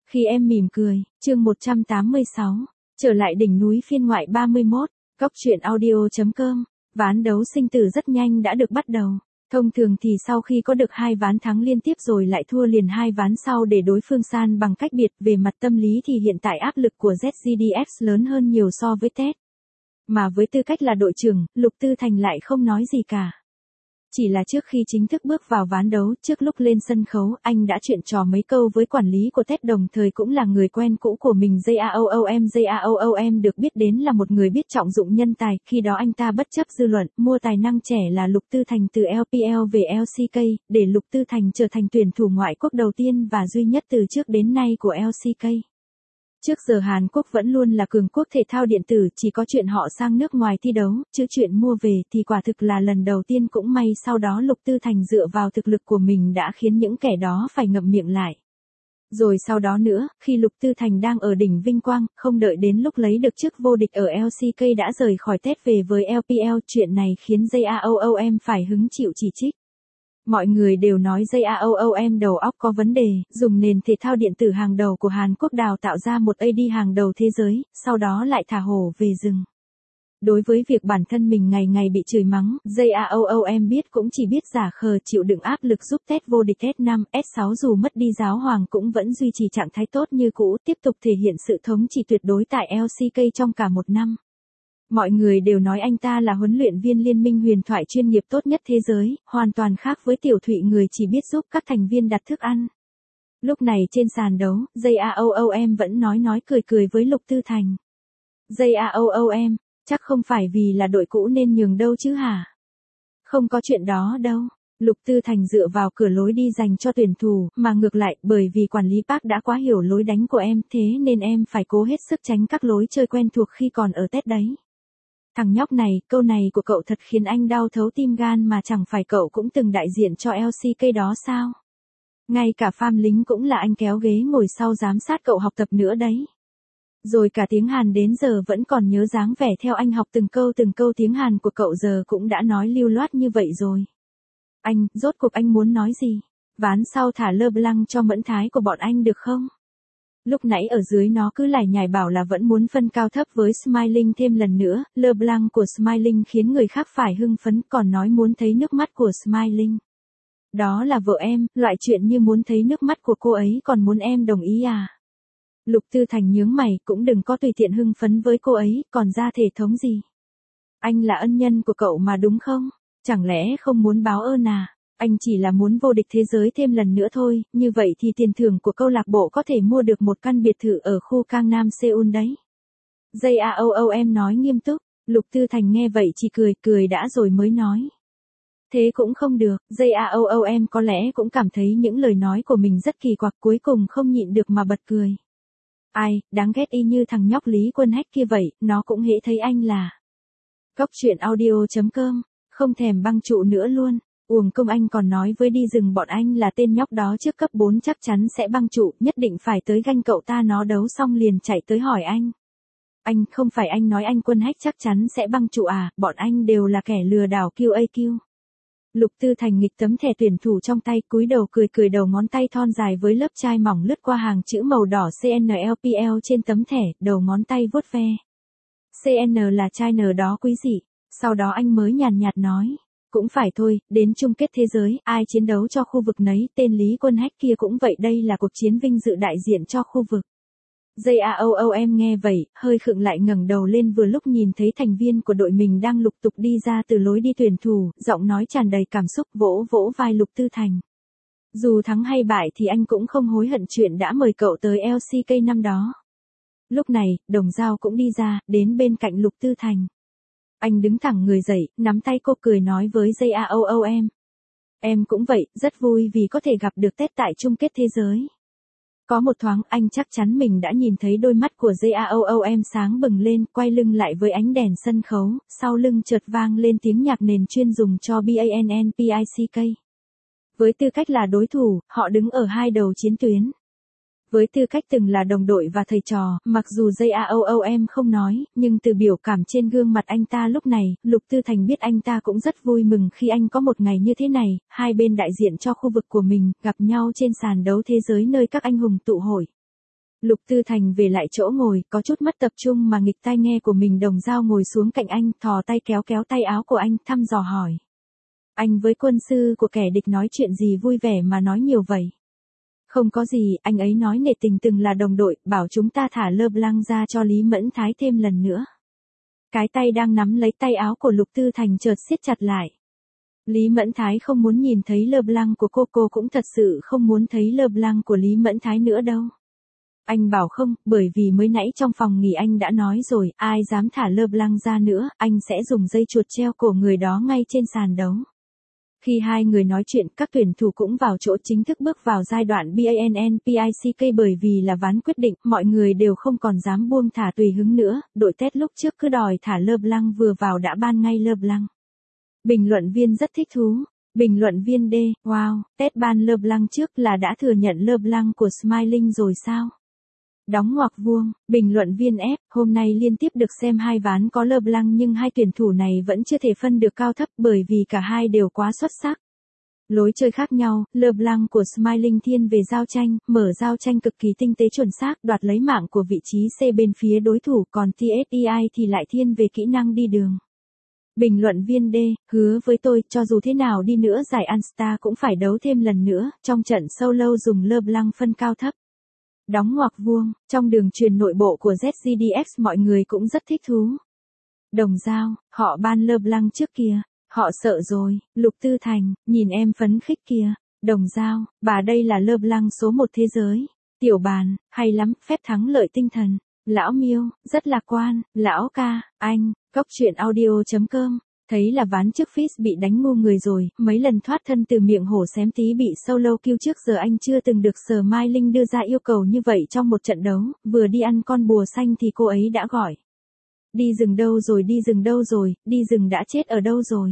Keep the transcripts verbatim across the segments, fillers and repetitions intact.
Khi em mỉm cười, chương một trăm tám mươi sáu, trở lại đỉnh núi phiên ngoại ba mươi mốt, góc truyện audio chấm com, ván đấu sinh tử rất nhanh đã được bắt đầu. Thông thường thì sau khi có được hai ván thắng liên tiếp rồi lại thua liền hai ván sau để đối phương san bằng cách biệt, về mặt tâm lý thì hiện tại áp lực của zét giê đê ép lớn hơn nhiều so với Ted. Mà với tư cách là đội trưởng, Lục Tư Thành lại không nói gì cả. Chỉ là trước khi chính thức bước vào ván đấu, trước lúc lên sân khấu, anh đã chuyện trò mấy câu với quản lý của Ted, đồng thời cũng là người quen cũ của mình. Jaoom Jaoom được biết đến là một người biết trọng dụng nhân tài, khi đó anh ta bất chấp dư luận, mua tài năng trẻ là Lục Tư Thành từ lờ pê lờ về lờ xê ca, để Lục Tư Thành trở thành tuyển thủ ngoại quốc đầu tiên và duy nhất từ trước đến nay của lờ xê ca. Trước giờ Hàn Quốc vẫn luôn là cường quốc thể thao điện tử, chỉ có chuyện họ sang nước ngoài thi đấu, chứ chuyện mua về thì quả thực là lần đầu tiên. Cũng may sau đó Lục Tư Thành dựa vào thực lực của mình đã khiến những kẻ đó phải ngậm miệng lại. Rồi sau đó nữa, khi Lục Tư Thành đang ở đỉnh vinh quang, không đợi đến lúc lấy được chức vô địch ở lờ xê ca đã rời khỏi Ted về với lờ pê lờ, chuyện này khiến Jaoom phải hứng chịu chỉ trích. Mọi người đều nói Jaoom đầu óc có vấn đề, dùng nền thể thao điện tử hàng đầu của Hàn Quốc đào tạo ra một a đê hàng đầu thế giới, sau đó lại thả hổ về rừng. Đối với việc bản thân mình ngày ngày bị chửi mắng, Jaoom biết cũng chỉ biết giả khờ chịu đựng áp lực giúp Ted vô địch S năm, S sáu, dù mất đi giáo hoàng cũng vẫn duy trì trạng thái tốt như cũ, tiếp tục thể hiện sự thống trị tuyệt đối tại lờ xê ca trong cả một năm. Mọi người đều nói anh ta là huấn luyện viên liên minh huyền thoại chuyên nghiệp tốt nhất thế giới, hoàn toàn khác với Tiểu Thụy người chỉ biết giúp các thành viên đặt thức ăn. Lúc này trên sàn đấu, Jaoom vẫn nói nói cười cười với Lục Tư Thành. Jaoom, chắc không phải vì là đội cũ nên nhường đâu chứ hả? Không có chuyện đó đâu. Lục Tư Thành dựa vào cửa lối đi dành cho tuyển thủ, mà ngược lại, bởi vì quản lý Park đã quá hiểu lối đánh của em, thế nên em phải cố hết sức tránh các lối chơi quen thuộc khi còn ở Ted đấy. Thằng nhóc này, câu này của cậu thật khiến anh đau thấu tim gan, mà chẳng phải cậu cũng từng đại diện cho lờ xê ca đó sao? Ngay cả Pham Lính cũng là anh kéo ghế ngồi sau giám sát cậu học tập nữa đấy. Rồi cả tiếng Hàn đến giờ vẫn còn nhớ dáng vẻ theo anh học từng câu từng câu tiếng Hàn của cậu giờ cũng đã nói lưu loát như vậy rồi. Anh, rốt cuộc anh muốn nói gì? Ván sau thả LeBlanc cho Mẫn Thái của bọn anh được không? Lúc nãy ở dưới nó cứ lải nhải bảo là vẫn muốn phân cao thấp với Smiling thêm lần nữa, LeBlanc của Smiling khiến người khác phải hưng phấn, còn nói muốn thấy nước mắt của Smiling. Đó là vợ em, loại chuyện như muốn thấy nước mắt của cô ấy còn muốn em đồng ý à? Lục Tư Thành nhướng mày, cũng đừng có tùy tiện hưng phấn với cô ấy, còn ra thể thống gì? Anh là ân nhân của cậu mà đúng không? Chẳng lẽ không muốn báo ơn à? Anh chỉ là muốn vô địch thế giới thêm lần nữa thôi, như vậy thì tiền thưởng của câu lạc bộ có thể mua được một căn biệt thự ở khu Gangnam Seoul đấy. Jaoom nói nghiêm túc, Lục Tư Thành nghe vậy chỉ cười, cười đã rồi mới nói. Thế cũng không được, Jaoom có lẽ cũng cảm thấy những lời nói của mình rất kỳ quặc, cuối cùng không nhịn được mà bật cười. Ai, đáng ghét y như thằng nhóc Lý Quân Hách kia vậy, nó cũng hễ thấy anh là. Góc truyện audio chấm com, không thèm băng trụ nữa luôn. Uổng công anh còn nói với đi rừng bọn anh là tên nhóc đó trước cấp bốn chắc chắn sẽ băng trụ, nhất định phải tới ganh cậu ta, nó đấu xong liền chạy tới hỏi anh. Anh, không phải anh nói anh Quân Hách chắc chắn sẽ băng trụ à, bọn anh đều là kẻ lừa đảo quy a quy. Lục Tư Thành nghịch tấm thẻ tuyển thủ trong tay, cúi đầu cười cười, đầu ngón tay thon dài với lớp chai mỏng lướt qua hàng chữ màu đỏ xê en lờ pê lờ trên tấm thẻ, đầu ngón tay vuốt ve. xê en là chai N đó quý dị, sau đó anh mới nhàn nhạt nói. Cũng phải thôi, đến chung kết thế giới, ai chiến đấu cho khu vực nấy, tên Lý Quân Hách kia cũng vậy, đây là cuộc chiến vinh dự đại diện cho khu vực. Jaoom nghe vậy, hơi khựng lại, ngẩng đầu lên vừa lúc nhìn thấy thành viên của đội mình đang lục tục đi ra từ lối đi tuyển thủ, giọng nói tràn đầy cảm xúc, vỗ vỗ vai Lục Tư Thành. Dù thắng hay bại thì anh cũng không hối hận chuyện đã mời cậu tới lờ xê ca năm đó. Lúc này, Đồng Dao cũng đi ra, đến bên cạnh Lục Tư Thành. Anh đứng thẳng người dậy, nắm tay cô cười nói với Jaoom. Em cũng vậy, rất vui vì có thể gặp được Ted tại chung kết thế giới. Có một thoáng anh chắc chắn mình đã nhìn thấy đôi mắt của Jaoom sáng bừng lên, quay lưng lại với ánh đèn sân khấu, sau lưng chợt vang lên tiếng nhạc nền chuyên dùng cho BANNPICK. Với tư cách là đối thủ, họ đứng ở hai đầu chiến tuyến. Với tư cách từng là đồng đội và thầy trò, mặc dù Jaoom không nói, nhưng từ biểu cảm trên gương mặt anh ta lúc này, Lục Tư Thành biết anh ta cũng rất vui mừng khi anh có một ngày như thế này, hai bên đại diện cho khu vực của mình, gặp nhau trên sàn đấu thế giới nơi các anh hùng tụ hội. Lục Tư Thành về lại chỗ ngồi, có chút mất tập trung mà nghịch tai nghe của mình. Đồng Dao ngồi xuống cạnh anh, thò tay kéo kéo tay áo của anh, thăm dò hỏi. Anh với quân sư của kẻ địch nói chuyện gì vui vẻ mà nói nhiều vậy? Không có gì, anh ấy nói nể tình từng là đồng đội, bảo chúng ta thả LeBlanc ra cho Lý Mẫn Thái thêm lần nữa. Cái tay đang nắm lấy tay áo của Lục Tư Thành chợt siết chặt lại. Lý Mẫn Thái không muốn nhìn thấy LeBlanc của cô, cô cũng thật sự không muốn thấy LeBlanc của Lý Mẫn Thái nữa đâu. Anh bảo không, bởi vì mới nãy trong phòng nghỉ anh đã nói rồi, ai dám thả LeBlanc ra nữa, anh sẽ dùng dây chuột treo cổ người đó ngay trên sàn đấu. Khi hai người nói chuyện, các tuyển thủ cũng vào chỗ, chính thức bước vào giai đoạn BANNPICK. Bởi vì là ván quyết định, mọi người đều không còn dám buông thả tùy hứng nữa, đội Ted lúc trước cứ đòi thả LeBlanc vừa vào đã ban ngay LeBlanc. Bình luận viên rất thích thú. Bình luận viên D, wow, Ted ban LeBlanc trước là đã thừa nhận LeBlanc của Smiling rồi sao? Đóng ngoặc vuông, bình luận viên F, hôm nay liên tiếp được xem hai ván có LeBlanc nhưng hai tuyển thủ này vẫn chưa thể phân được cao thấp bởi vì cả hai đều quá xuất sắc. Lối chơi khác nhau, LeBlanc của Smiling thiên về giao tranh, mở giao tranh cực kỳ tinh tế chuẩn xác, đoạt lấy mạng của vị trí C bên phía đối thủ, còn tê ét e i thì lại thiên về kỹ năng đi đường. Bình luận viên D, hứa với tôi, cho dù thế nào đi nữa giải All-Star cũng phải đấu thêm lần nữa, trong trận solo dùng LeBlanc phân cao thấp. Đóng ngoặc vuông, trong đường truyền nội bộ của Z G D X mọi người cũng rất thích thú. Đồng Dao, họ ban LeBlanc trước kìa, họ sợ rồi. Lục Tư Thành, nhìn em phấn khích kìa. Đồng Dao, bà đây là LeBlanc số một thế giới. Tiểu Bàn, hay lắm, phép thắng lợi tinh thần. Lão Miêu, rất lạc quan. Lão Ca, anh, cốc truyện audio chấm com. Thấy là ván trước Fizz bị đánh ngu người rồi, mấy lần thoát thân từ miệng hổ xém tí bị solo kill trước giờ anh chưa từng được Smiling đưa ra yêu cầu như vậy trong một trận đấu, vừa đi ăn con bùa xanh thì cô ấy đã gọi. Đi rừng đâu rồi, đi rừng đâu rồi, đi rừng đã chết ở đâu rồi.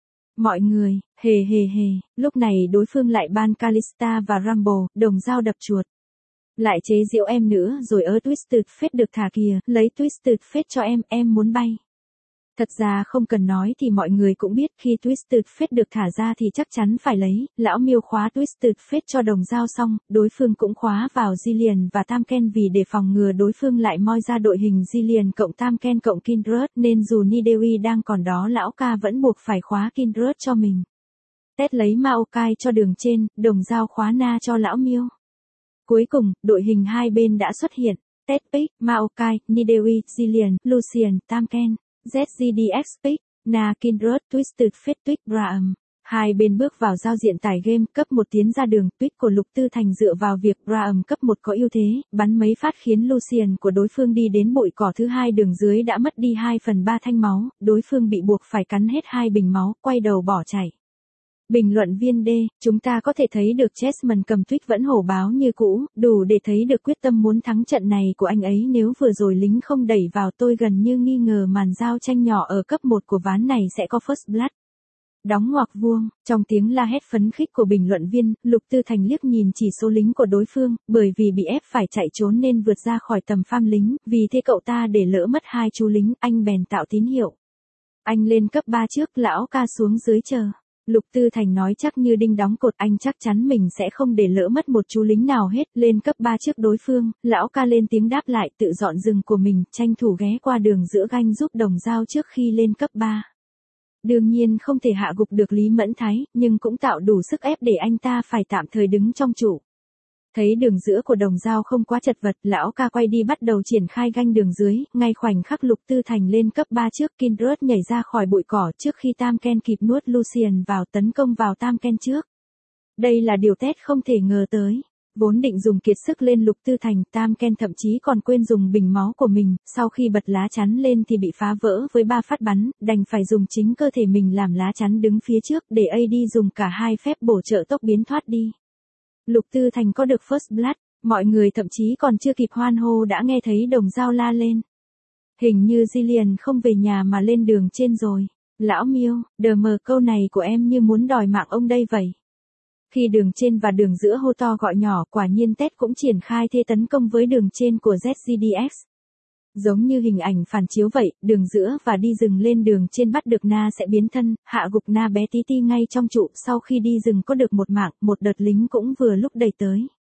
Mọi người, hề hề hề, lúc này đối phương lại ban Kalista và Rumble, Đồng Dao đập chuột. Lại chế giễu em nữa rồi ớ Twisted Fate được thả kìa, lấy Twisted Fate cho em, em muốn bay. Thật ra không cần nói thì mọi người cũng biết khi Twisted Fate được thả ra thì chắc chắn phải lấy. Lão Miêu khóa Twisted Fate cho Đồng Dao xong, đối phương cũng khóa vào Jillian và Tamken vì để phòng ngừa đối phương lại moi ra đội hình Jillian cộng Tamken cộng Kindred nên dù Nidewi đang còn đó lão ca vẫn buộc phải khóa Kindred cho mình. Ted lấy Maokai cho đường trên, Đồng Dao khóa Na cho lão Miêu. Cuối cùng, đội hình hai bên đã xuất hiện. Ted pick, Maokai, Nidewi, Jillian, Lucian, Tamken. Z G D X pick, Na Kindred, Twisted Fate pick Braum. Hai bên bước vào giao diện tải game, cấp một tiến ra đường, pick của Lục Tư Thành dựa vào việc Braum cấp một có ưu thế, bắn mấy phát khiến Lucian của đối phương đi đến bụi cỏ thứ hai đường dưới đã mất đi hai phần ba thanh máu, đối phương bị buộc phải cắn hết hai bình máu, quay đầu bỏ chạy. Bình luận viên D, chúng ta có thể thấy được Chessman cầm tuyết vẫn hổ báo như cũ, đủ để thấy được quyết tâm muốn thắng trận này của anh ấy. Nếu vừa rồi lính không đẩy vào tôi gần như nghi ngờ màn giao tranh nhỏ ở cấp một của ván này sẽ có first blood. Đóng ngoặc vuông, trong tiếng la hét phấn khích của bình luận viên, Lục Tư Thành liếc nhìn chỉ số lính của đối phương, bởi vì bị ép phải chạy trốn nên vượt ra khỏi tầm farm lính, vì thế cậu ta để lỡ mất hai chú lính, anh bèn tạo tín hiệu. Anh lên cấp ba trước, lão ca xuống dưới chờ. Lục Tư Thành nói chắc như đinh đóng cột, anh chắc chắn mình sẽ không để lỡ mất một chú lính nào hết. Lên cấp ba trước đối phương, lão ca lên tiếng đáp lại, tự dọn rừng của mình, tranh thủ ghé qua đường giữa ganh giúp Đồng Dao trước khi lên cấp ba. Đương nhiên không thể hạ gục được Lý Mẫn Thái, nhưng cũng tạo đủ sức ép để anh ta phải tạm thời đứng trong trụ. Thấy đường giữa của Đồng Dao không quá chật vật, lão ca quay đi bắt đầu triển khai ganh đường dưới, ngay khoảnh khắc Lục Tư Thành lên cấp ba trước, Kindred nhảy ra khỏi bụi cỏ trước khi Tamken kịp nuốt Lucian vào, tấn công vào Tamken trước. Đây là điều Ted không thể ngờ tới. Vốn định dùng kiệt sức lên Lục Tư Thành, Tamken thậm chí còn quên dùng bình máu của mình, sau khi bật lá chắn lên thì bị phá vỡ với ba phát bắn, đành phải dùng chính cơ thể mình làm lá chắn đứng phía trước để a đê dùng cả hai phép bổ trợ tốc biến thoát đi. Lục Tư Thành có được first blood, mọi người thậm chí còn chưa kịp hoan hô đã nghe thấy Đồng Dao la lên. Hình như Jillian không về nhà mà lên đường trên rồi. Lão Miêu, đờ mờ câu này của em như muốn đòi mạng ông đây vậy. Khi đường trên và đường giữa hô to gọi nhỏ, quả nhiên Ted cũng triển khai thế tấn công với đường trên của Z G D X. Giống như hình ảnh phản chiếu vậy, đường giữa và đi rừng lên đường trên bắt được Na sẽ biến thân, hạ gục Na bé tí ti ngay trong trụ. Sau khi đi rừng có được một mạng, một đợt lính cũng vừa lúc đẩy tới.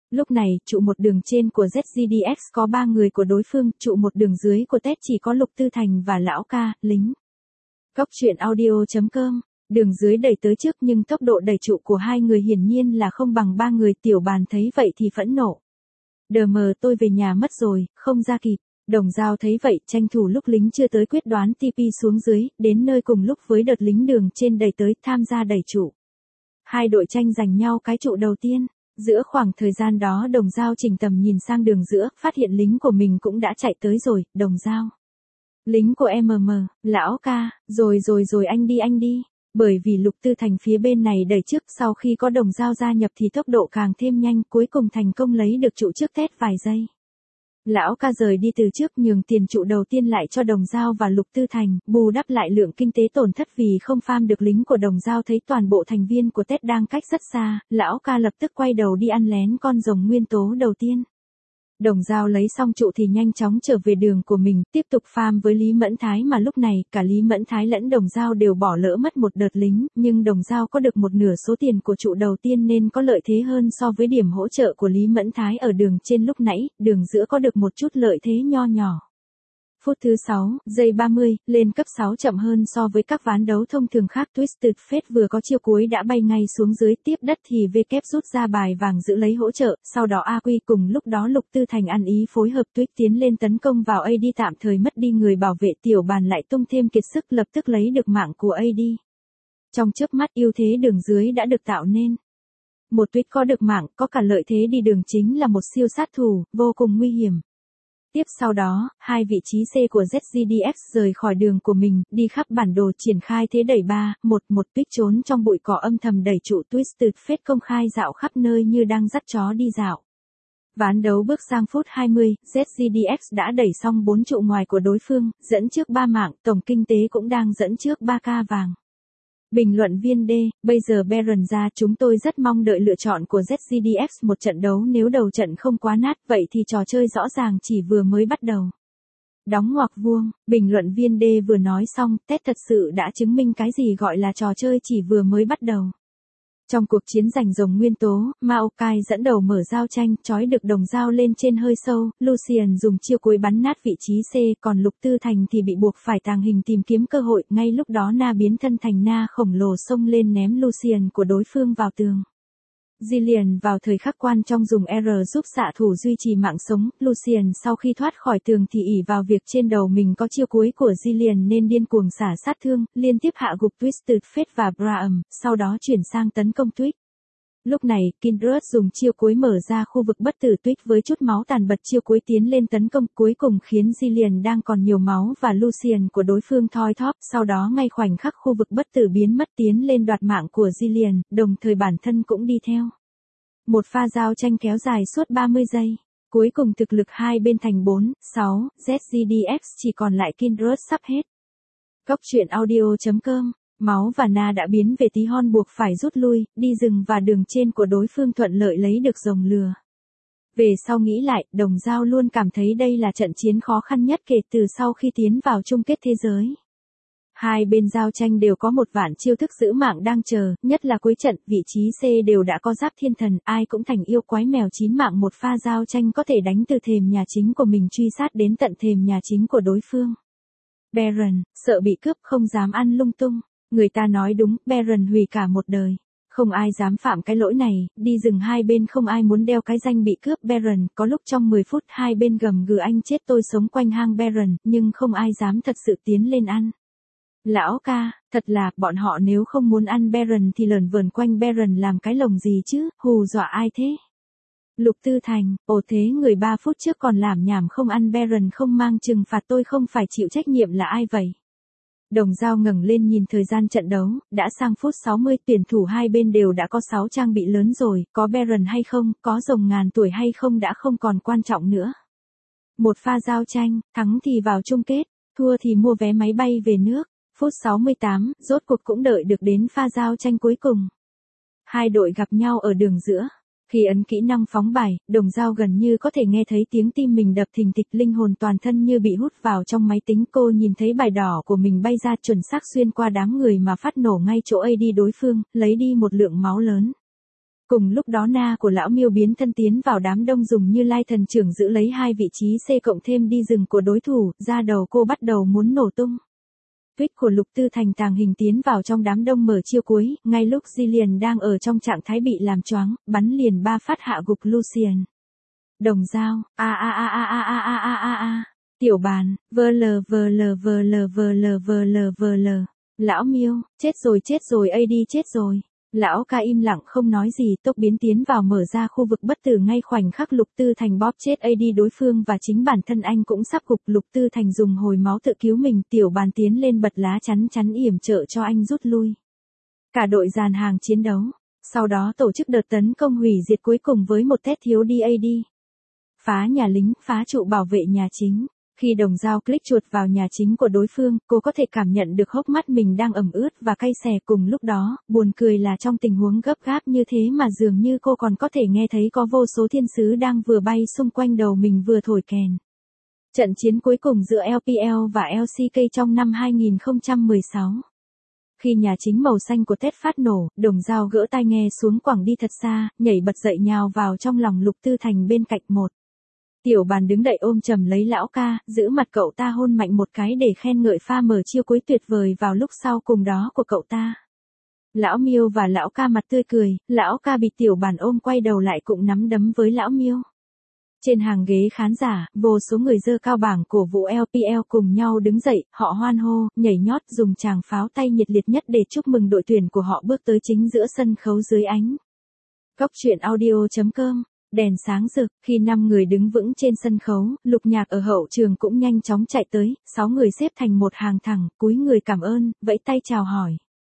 Lúc này, trụ một đường trên của Z G D X có ba người của đối phương, trụ một đường dưới của Ted chỉ có Lục Tư Thành và lão ca, lính. Cóc truyện audio chấm com, đường dưới đẩy tới trước nhưng tốc độ đẩy trụ của hai người hiển nhiên là không bằng ba người. Tiểu Bàn thấy vậy thì phẫn nộ. Đờ mờ, tôi về nhà mất rồi, không ra kịp. Đồng Dao thấy vậy, tranh thủ lúc lính chưa tới quyết đoán tê pê xuống dưới, đến nơi cùng lúc với đợt lính đường trên đẩy tới, tham gia đẩy trụ. Hai đội tranh giành nhau cái trụ đầu tiên. Giữa khoảng thời gian đó Đồng Dao chỉnh tầm nhìn sang đường giữa, phát hiện lính của mình cũng đã chạy tới rồi. Đồng Dao. Lính của em em, lão ca, rồi rồi rồi anh đi anh đi. Bởi vì Lục Tư Thành phía bên này đẩy trước, sau khi có Đồng Dao gia nhập thì tốc độ càng thêm nhanh, cuối cùng thành công lấy được trụ trước Ted vài giây. Lão ca rời đi từ trước nhường tiền trụ đầu tiên lại cho Đồng Dao và Lục Tư Thành, bù đắp lại lượng kinh tế tổn thất vì không farm được lính của Đồng Dao. Thấy toàn bộ thành viên của Ted đang cách rất xa, lão ca lập tức quay đầu đi ăn lén con rồng nguyên tố đầu tiên. Đồng Dao lấy xong trụ thì nhanh chóng trở về đường của mình, tiếp tục farm với Lý Mẫn Thái mà lúc này, cả Lý Mẫn Thái lẫn Đồng Dao đều bỏ lỡ mất một đợt lính, nhưng Đồng Dao có được một nửa số tiền của trụ đầu tiên nên có lợi thế hơn so với điểm hỗ trợ của Lý Mẫn Thái ở đường trên lúc nãy, đường giữa có được một chút lợi thế nho nhỏ. Phút thứ sáu, giây ba mươi, lên cấp sáu chậm hơn so với các ván đấu thông thường khác. Twisted Fate vừa có chiêu cuối đã bay ngay xuống dưới, tiếp đất thì V kép rút ra bài vàng giữ lấy hỗ trợ, sau đó a quy cùng lúc đó Lục Tư Thành ăn ý phối hợp Tuyết tiến lên tấn công vào a đê, tạm thời mất đi người bảo vệ. Tiểu Bàn lại tung thêm kiệt sức lập tức lấy được mạng của a đê. Trong chớp mắt ưu thế đường dưới đã được tạo nên. Một Tuyết có được mạng, có cả lợi thế đi đường chính là một siêu sát thủ, vô cùng nguy hiểm. Tiếp sau đó, hai vị trí C của Z G D X rời khỏi đường của mình, đi khắp bản đồ triển khai thế đẩy ba, một, một Tuyết trốn trong bụi cỏ âm thầm đẩy trụ. Twisted Fate công khai dạo khắp nơi như đang dắt chó đi dạo. Ván đấu bước sang phút hai mươi, Z G D X đã đẩy xong bốn trụ ngoài của đối phương, dẫn trước ba mạng, tổng kinh tế cũng đang dẫn trước ba k vàng. Bình luận viên D, bây giờ Baron ra, chúng tôi rất mong đợi lựa chọn của Z G D X. Một trận đấu nếu đầu trận không quá nát, vậy thì trò chơi rõ ràng chỉ vừa mới bắt đầu. Đóng ngoặc vuông, bình luận viên D vừa nói xong, Ted thật sự đã chứng minh cái gì gọi là trò chơi chỉ vừa mới bắt đầu. Trong cuộc chiến giành rồng nguyên tố, Maokai dẫn đầu mở giao tranh, trói được Đồng Dao lên trên hơi sâu, Lucian dùng chiêu cuối bắn nát vị trí C, còn Lục Tư Thành thì bị buộc phải tàng hình tìm kiếm cơ hội. Ngay lúc đó Na biến thân thành Na khổng lồ xông lên ném Lucian của đối phương vào tường. Jillian vào thời khắc quan trọng dùng R giúp xạ thủ duy trì mạng sống. Lucian sau khi thoát khỏi tường thì ỷ vào việc trên đầu mình có chiêu cuối của Jillian nên điên cuồng xả sát thương, liên tiếp hạ gục Twisted Fate và Braham, sau đó chuyển sang tấn công Twitch. Lúc này, Kindred dùng chiêu cuối mở ra khu vực bất tử Twitch với chút máu tàn bật chiêu cuối tiến lên tấn công, cuối cùng khiến Jillian đang còn nhiều máu và Lucian của đối phương thoi thóp, sau đó ngay khoảnh khắc khu vực bất tử biến mất tiến lên đoạt mạng của Jillian, đồng thời bản thân cũng đi theo. Một pha giao tranh kéo dài suốt ba mươi giây. Cuối cùng thực lực hai bên thành bốn, sáu, Z G D X chỉ còn lại Kindred sắp hết. Cóc truyện audio chấm com, Máu và Na đã biến về tí hon buộc phải rút lui, đi rừng và đường trên của đối phương thuận lợi lấy được rồng lừa. Về sau nghĩ lại, Đồng Dao luôn cảm thấy đây là trận chiến khó khăn nhất kể từ sau khi tiến vào chung kết thế giới. Hai bên giao tranh đều có một vạn chiêu thức giữ mạng đang chờ, nhất là cuối trận, vị trí C đều đã có giáp thiên thần, ai cũng thành yêu quái mèo chín mạng. Một pha giao tranh có thể đánh từ thềm nhà chính của mình truy sát đến tận thềm nhà chính của đối phương. Baron, sợ bị cướp không dám ăn lung tung. Người ta nói đúng, Baron hủy cả một đời. Không ai dám phạm cái lỗi này, đi rừng hai bên không ai muốn đeo cái danh bị cướp Baron. Có lúc trong mười phút hai bên gầm gừ anh chết tôi sống quanh hang Baron, nhưng không ai dám thật sự tiến lên ăn. Lão ca, thật là, bọn họ nếu không muốn ăn Baron thì lởn vởn quanh Baron làm cái lồng gì chứ, hù dọa ai thế? Lục Tư Thành, ồ thế người ba phút trước còn làm nhảm không ăn Baron không mang trừng phạt tôi không phải chịu trách nhiệm là ai vậy? Đồng Dao ngẩng lên nhìn thời gian trận đấu, đã sang phút sáu mươi, tuyển thủ hai bên đều đã có sáu trang bị lớn rồi, có Baron hay không, có rồng ngàn tuổi hay không đã không còn quan trọng nữa. Một pha giao tranh, thắng thì vào chung kết, thua thì mua vé máy bay về nước. Phút sáu mươi tám, rốt cuộc cũng đợi được đến pha giao tranh cuối cùng. Hai đội gặp nhau ở đường giữa. Khi ấn kỹ năng phóng bài, Đồng Dao gần như có thể nghe thấy tiếng tim mình đập thình thịch, linh hồn toàn thân như bị hút vào trong máy tính. Cô nhìn thấy bài đỏ của mình bay ra chuẩn xác xuyên qua đám người mà phát nổ ngay chỗ a đê đối phương, lấy đi một lượng máu lớn. Cùng lúc đó na của lão Miêu biến thân tiến vào đám đông dùng Như Lai thần trưởng giữ lấy hai vị trí C cộng thêm đi rừng của đối thủ, da đầu cô bắt đầu muốn nổ tung. Tuyết của Lục Tư Thành tàng hình tiến vào trong đám đông mở chiêu cuối, ngay lúc Jillian đang ở trong trạng thái bị làm choáng, bắn liền ba phát hạ gục Lucian. Đồng dao, a a a a a a a a a a. Tiểu bàn, vơ lờ vơ lờ vơ lờ vơ lờ vơ lờ vơ lờ. Lão Miêu, chết rồi chết rồi a đê chết rồi. Lão ca im lặng không nói gì, tốc biến tiến vào mở ra khu vực bất tử ngay khoảnh khắc Lục Tư Thành bóp chết a đê đối phương và chính bản thân anh cũng sắp gục. Lục Tư Thành dùng hồi máu tự cứu mình, tiểu bàn tiến lên bật lá chắn chắn yểm trợ cho anh rút lui. Cả đội dàn hàng chiến đấu, sau đó tổ chức đợt tấn công hủy diệt cuối cùng với một tét thiếu đi a đê. Phá nhà lính, phá trụ bảo vệ nhà chính. Khi đồng dao click chuột vào nhà chính của đối phương, cô có thể cảm nhận được hốc mắt mình đang ẩm ướt và cay xè. Cùng lúc đó, buồn cười là trong tình huống gấp gáp như thế mà dường như cô còn có thể nghe thấy có vô số thiên sứ đang vừa bay xung quanh đầu mình vừa thổi kèn. Trận chiến cuối cùng giữa lờ pê lờ và lờ xê ca trong năm hai nghìn không trăm mười sáu. Khi nhà chính màu xanh của Ted phát nổ, đồng dao gỡ tai nghe xuống quẳng đi thật xa, nhảy bật dậy nhào vào trong lòng Lục Tư Thành bên cạnh một. Tiểu bàn đứng đậy ôm chầm lấy lão ca, giữ mặt cậu ta hôn mạnh một cái để khen ngợi pha mở chiêu cuối tuyệt vời vào lúc sau cùng đó của cậu ta. Lão Miêu và lão ca mặt tươi cười, lão ca bị tiểu bàn ôm quay đầu lại cũng nắm đấm với lão Miêu. Trên hàng ghế khán giả, vô số người giơ cao bảng cổ vũ lờ pê lờ cùng nhau đứng dậy, họ hoan hô, nhảy nhót dùng tràng pháo tay nhiệt liệt nhất để chúc mừng đội tuyển của họ bước tới chính giữa sân khấu dưới ánh. Góc truyện audio chấm com. Đèn sáng rực, khi năm người đứng vững trên sân khấu, Lục Nhạc ở hậu trường cũng nhanh chóng chạy tới, sáu người xếp thành một hàng thẳng, cúi người cảm ơn, vẫy tay chào hỏi.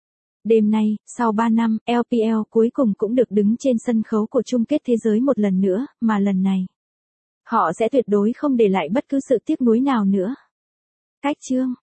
Đêm nay, sau ba năm, lờ pê lờ cuối cùng cũng được đứng trên sân khấu của chung kết thế giới một lần nữa, mà lần này, họ sẽ tuyệt đối không để lại bất cứ sự tiếc nuối nào nữa. Cách chương